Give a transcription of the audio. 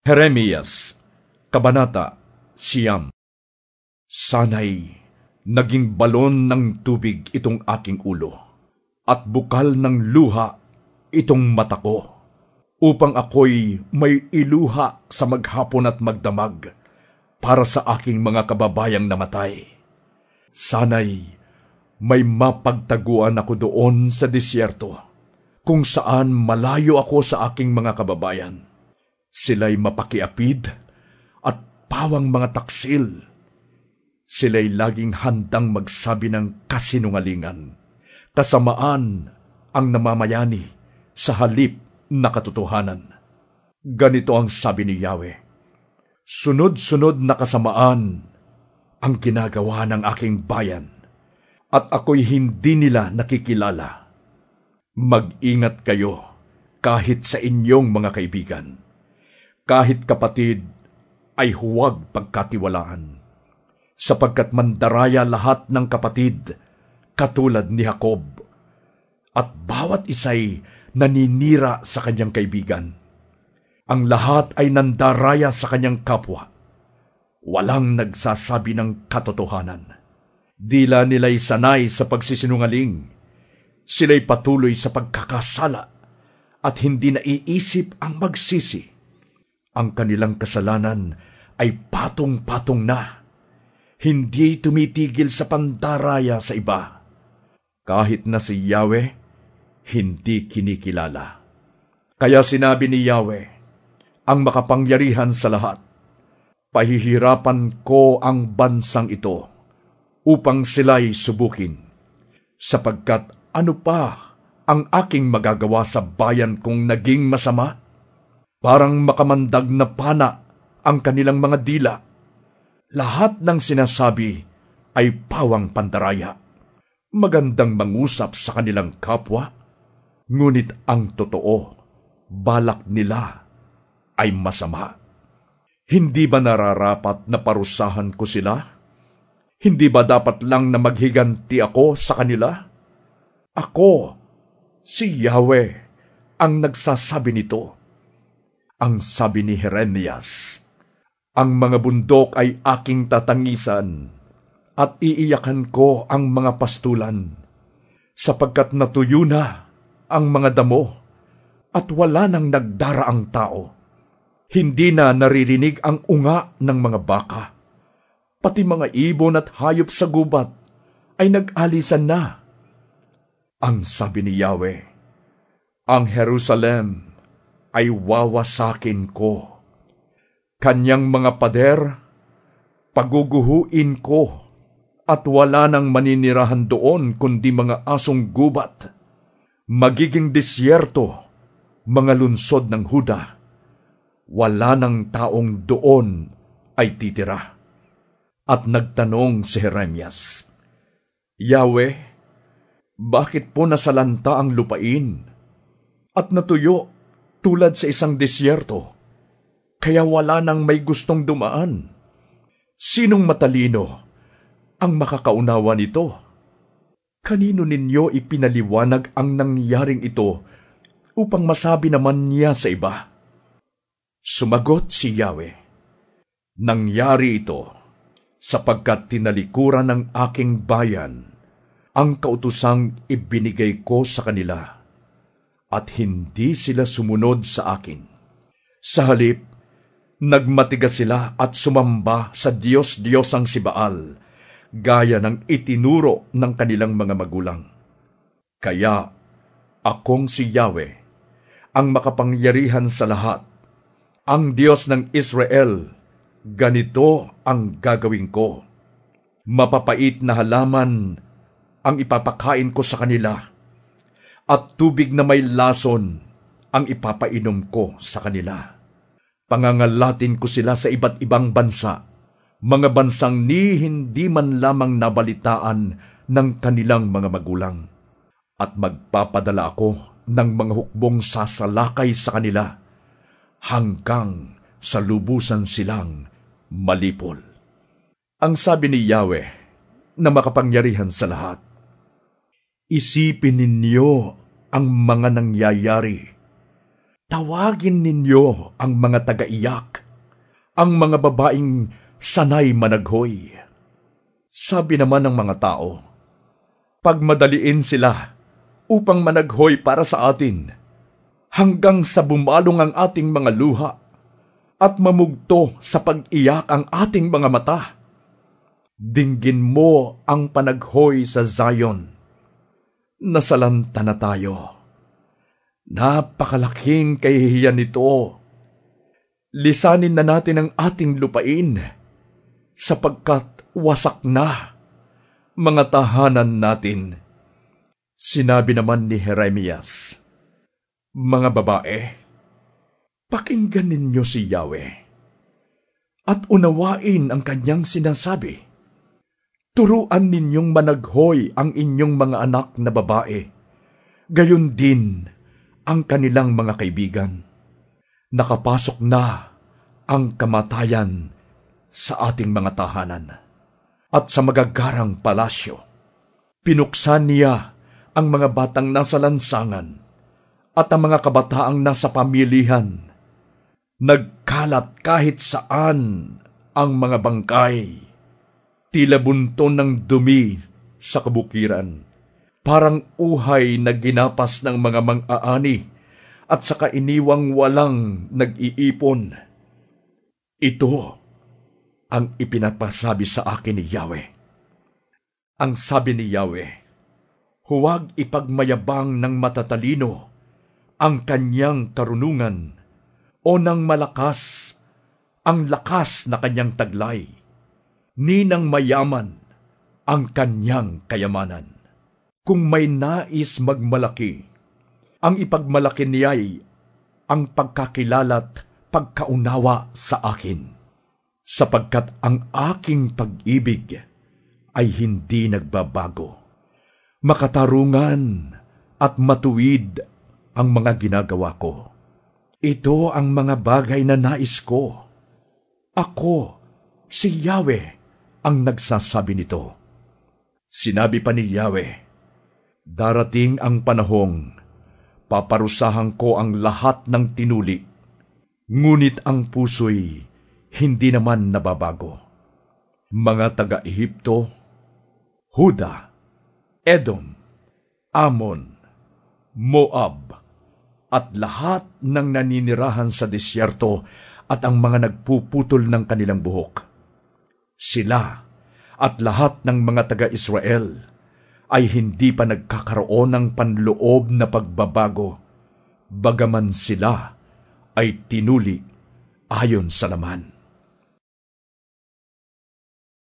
Jeremias, Kabanata Siyam. Sana'y naging balon ng tubig itong aking ulo, at bukal ng luha itong mata ko, upang ako'y may iluha sa maghapon at magdamag para sa aking mga kababayang namatay. Sana'y may mapagtaguan ako doon sa disyerto, kung saan malayo ako sa aking mga kababayan. Sila'y mapakiapid at pawang mga taksil. Sila'y laging handang magsabi ng kasinungalingan. Kasamaan ang namamayani sa halip na katotohanan. Ganito ang sabi ni Yahweh: sunod-sunod na kasamaan ang ginagawa ng aking bayan, at ako'y hindi nila nakikilala. Mag-ingat kayo kahit sa inyong mga kaibigan. Kahit kapatid ay huwag pagkatiwalaan, sapagkat mandaraya lahat ng kapatid katulad ni Jacob, at bawat isa'y naninira sa kanyang kaibigan. Ang lahat ay nandaraya sa kanyang kapwa. Walang nagsasabi ng katotohanan. Dila nila'y sanay sa pagsisinungaling. Sila'y patuloy sa pagkakasala at hindi naiisip ang magsisi. Ang kanilang kasalanan ay patong-patong na. Hindi tumitigil sa pandaraya sa iba. Kahit na si Yahweh, hindi kinikilala. Kaya sinabi ni Yahweh, ang makapangyarihan sa lahat, pahihirapan ko ang bansang ito upang sila'y subukin, sapagkat ano pa ang aking magagawa sa bayan kung naging masama? Parang makamandag na pana ang kanilang mga dila. Lahat ng sinasabi ay pawang pandaraya. Magandang mangusap sa kanilang kapwa, ngunit ang totoo, balak nila ay masama. Hindi ba nararapat na parusahan ko sila? Hindi ba dapat lang na maghiganti ako sa kanila? Ako, si Yahweh, ang nagsasabi nito. Ang sabi ni Jeremias, ang mga bundok ay aking tatangisan, at iiyakan ko ang mga pastulan, sapagkat natuyo na ang mga damo, at wala nang nagdaraang tao. Hindi na naririnig ang unga ng mga baka, pati mga ibon at hayop sa gubat ay nag-alisan na. Ang sabi ni Yahweh, ang Jerusalem ay wawasakin ko. Kanyang mga pader, paguguhuin ko, at wala nang maninirahan doon kundi mga asong gubat. Magiging disyerto, mga lunsod ng Huda. Wala nang taong doon ay titira. At nagtanong si Jeremias, Yahweh, bakit po nasalanta ang lupain at natuyo tulad sa isang disyerto, kaya wala nang may gustong dumaan? Sinong matalino ang makakaunawa nito? Kanino ninyo ipinaliwanag ang nangyaring ito upang masabi naman niya sa iba? Sumagot si Yahweh, nangyari ito sapagkat tinalikuran ng aking bayan ang kautusang ibinigay ko sa kanila, at hindi sila sumunod sa akin. Sa halip, nagmatigas sila at sumamba sa Diyos-Diyosang si Baal, gaya ng itinuro ng kanilang mga magulang. Kaya, akong si Yahweh, ang makapangyarihan sa lahat, ang Diyos ng Israel, ganito ang gagawin ko. Mapapait na halaman ang ipapakain ko sa kanila, at tubig na may lason ang ipapainom ko sa kanila. Pangangalatin ko sila sa iba't ibang bansa, mga bansang hindi man lamang nabalitaan ng kanilang mga magulang. At magpapadala ako ng mga hukbong sasalakay sa kanila, hanggang sa lubusan silang malipol. Ang sabi ni Yahweh na makapangyarihan sa lahat, isipin ninyo ang mga nangyayari. Tawagin ninyo ang mga taga-iyak ang mga babaeng sanay managhoy. Sabi naman ng mga tao, pagmadaliin sila upang managhoy para sa atin, hanggang sa bumalong ang ating mga luha at mamugto sa pag-iyak ang ating mga mata. Dinggin mo ang panaghoy sa Zion. Nasalanta na tayo. Napakalaking kahihiyan nito. Lisanin na natin ang ating lupain, sapagkat wasak na mga tahanan natin. Sinabi naman ni Jeremias, mga babae, pakinggan ninyo si Yahweh at unawain ang kanyang sinasabi. Turuan ninyong managhoy ang inyong mga anak na babae, gayon din ang kanilang mga kaibigan. Nakapasok na ang kamatayan sa ating mga tahanan at sa magagarang palasyo. Pinuksan niya ang mga batang nasa lansangan at ang mga kabataang nasa pamilihan. Nagkalat kahit saan ang mga bangkay. Tila bunton ng dumi sa kabukiran, parang uhay na ginapas ng mga mang-aani at saka iniwang walang nag-iipon. Ito ang ipinapasabi sa akin ni Yahweh. Ang sabi ni Yahweh, huwag ipagmayabang ng matatalino ang kanyang karunungan o ng malakas ang lakas na kanyang taglay, ni ng mayaman ang kanyang kayamanan. Kung may nais magmalaki, ang ipagmalaki niya'y ang pagkakilala't pagkaunawa sa akin, sapagkat ang aking pag-ibig ay hindi nagbabago. Makatarungan at matuwid ang mga ginagawa ko. Ito ang mga bagay na nais ko. Ako, si Yahweh, ang nagsasabi nito. Sinabi pa ni Yahweh, darating ang panahong paparusahan ko ang lahat ng tinuli, ngunit ang puso'y hindi naman nababago. Mga taga-Ehipto, Huda, Edom, Ammon, Moab, at lahat ng naninirahan sa disyerto at ang mga nagpuputol ng kanilang buhok. Sila at lahat ng mga taga-Israel ay hindi pa nagkakaroon ng panloob na pagbabago, bagaman sila ay tinuli ayon sa laman.